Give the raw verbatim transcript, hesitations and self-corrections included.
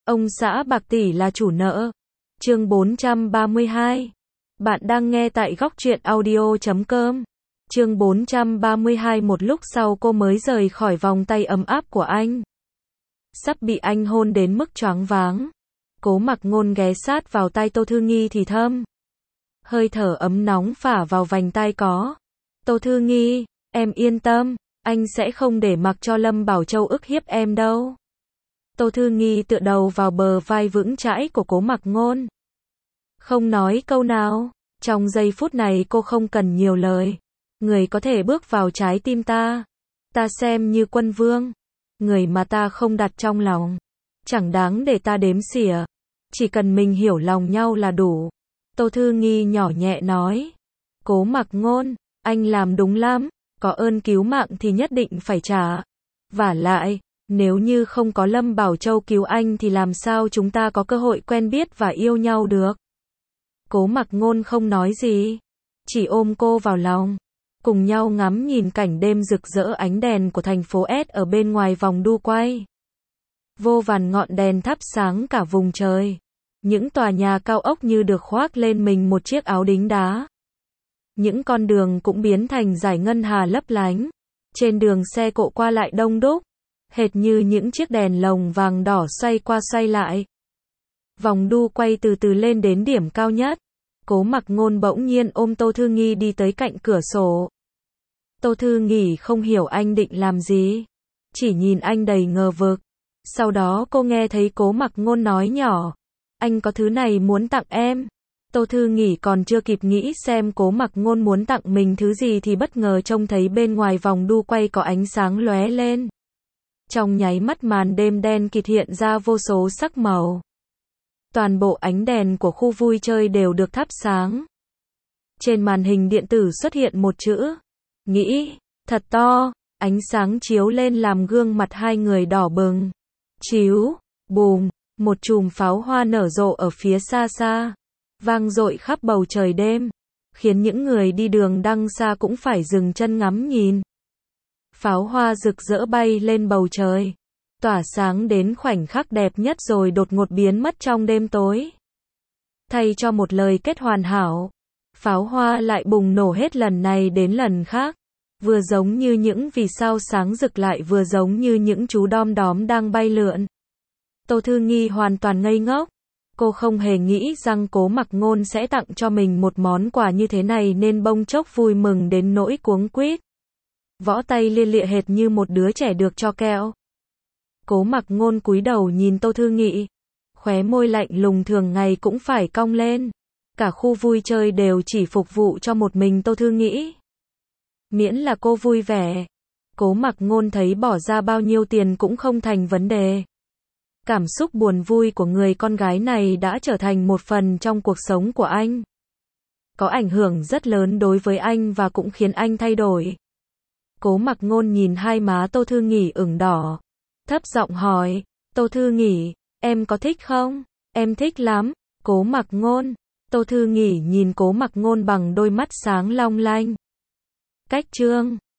Ông xã bạc tỷ là chủ nợ. Chương bốn trăm ba mươi hai. Bạn đang nghe tại góc truyện audio chấm com. Chương bốn trăm ba mươi hai. Một lúc sau cô mới rời khỏi vòng tay ấm áp của anh. Sắp bị anh hôn đến mức choáng váng. Cố Mặc Ngôn ghé sát vào tai Tô Thư Nghi thì thầm. Hơi thở ấm nóng phả vào vành tai có. Tô Thư Nghi, em yên tâm, anh sẽ không để mặc cho Lâm Bảo Châu ức hiếp em đâu. Tô Thư Nghi tựa đầu vào bờ vai vững chãi của Cố Mặc Ngôn. Không nói câu nào, trong giây phút này cô không cần nhiều lời. Người có thể bước vào trái tim ta, ta xem như quân vương. Người mà ta không đặt trong lòng, chẳng đáng để ta đếm xỉa. Chỉ cần mình hiểu lòng nhau là đủ. Tô Thư Nghi nhỏ nhẹ nói. Cố Mặc Ngôn, anh làm đúng lắm, có ơn cứu mạng thì nhất định phải trả. Vả lại, nếu như không có Lâm Bảo Châu cứu anh thì làm sao chúng ta có cơ hội quen biết và yêu nhau được. Cố Mặc Ngôn không nói gì, chỉ ôm cô vào lòng, cùng nhau ngắm nhìn cảnh đêm rực rỡ ánh đèn của thành phố S ở bên ngoài vòng đu quay. Vô vàn ngọn đèn thắp sáng cả vùng trời. Những tòa nhà cao ốc như được khoác lên mình một chiếc áo đính đá. Những con đường cũng biến thành dải ngân hà lấp lánh. Trên đường xe cộ qua lại đông đúc, hệt như những chiếc đèn lồng vàng đỏ xoay qua xoay lại. Vòng đu quay từ từ lên đến điểm cao nhất. Cố Mặc Ngôn bỗng nhiên ôm Tô Thư Nghi đi tới cạnh cửa sổ. Tô Thư Nghi không hiểu anh định làm gì, chỉ nhìn anh đầy ngờ vực. Sau đó cô nghe thấy Cố Mặc Ngôn nói nhỏ. Anh có thứ này muốn tặng em. Tô Thư Nghi còn chưa kịp nghĩ xem Cố Mặc Ngôn muốn tặng mình thứ gì thì bất ngờ trông thấy bên ngoài vòng đu quay có ánh sáng lóe lên. Trong nháy mắt màn đêm đen kịt hiện ra vô số sắc màu. Toàn bộ ánh đèn của khu vui chơi đều được thắp sáng. Trên màn hình điện tử xuất hiện một chữ. Nghĩ, thật to, ánh sáng chiếu lên làm gương mặt hai người đỏ bừng. Chiếu, bùm, một chùm pháo hoa nở rộ ở phía xa xa, vang dội khắp bầu trời đêm, khiến những người đi đường đằng xa cũng phải dừng chân ngắm nhìn. Pháo hoa rực rỡ bay lên bầu trời, tỏa sáng đến khoảnh khắc đẹp nhất rồi đột ngột biến mất trong đêm tối. Thay cho một lời kết hoàn hảo, pháo hoa lại bùng nổ hết lần này đến lần khác, vừa giống như những vì sao sáng rực lại vừa giống như những chú đom đóm đang bay lượn. Tô Thư Nghi hoàn toàn ngây ngốc. Cô không hề nghĩ rằng Cố Mặc Ngôn sẽ tặng cho mình một món quà như thế này nên bỗng chốc vui mừng đến nỗi cuống quýt. Võ tay lia lịa hệt như một đứa trẻ được cho kẹo. Cố Mặc Ngôn cúi đầu nhìn Tô Thư Nghi. Khóe môi lạnh lùng thường ngày cũng phải cong lên. Cả khu vui chơi đều chỉ phục vụ cho một mình Tô Thư Nghi. Miễn là cô vui vẻ. Cố Mặc Ngôn thấy bỏ ra bao nhiêu tiền cũng không thành vấn đề. Cảm xúc buồn vui của người con gái này đã trở thành một phần trong cuộc sống của anh. Có ảnh hưởng rất lớn đối với anh và cũng khiến anh thay đổi. Cố Mặc Ngôn nhìn hai má Tô Thư Nghi ửng đỏ. Thấp giọng hỏi, Tô Thư Nghi, em có thích không? Em thích lắm. Cố Mặc Ngôn. Tô Thư Nghi nhìn Cố Mặc Ngôn bằng đôi mắt sáng long lanh. Cách chương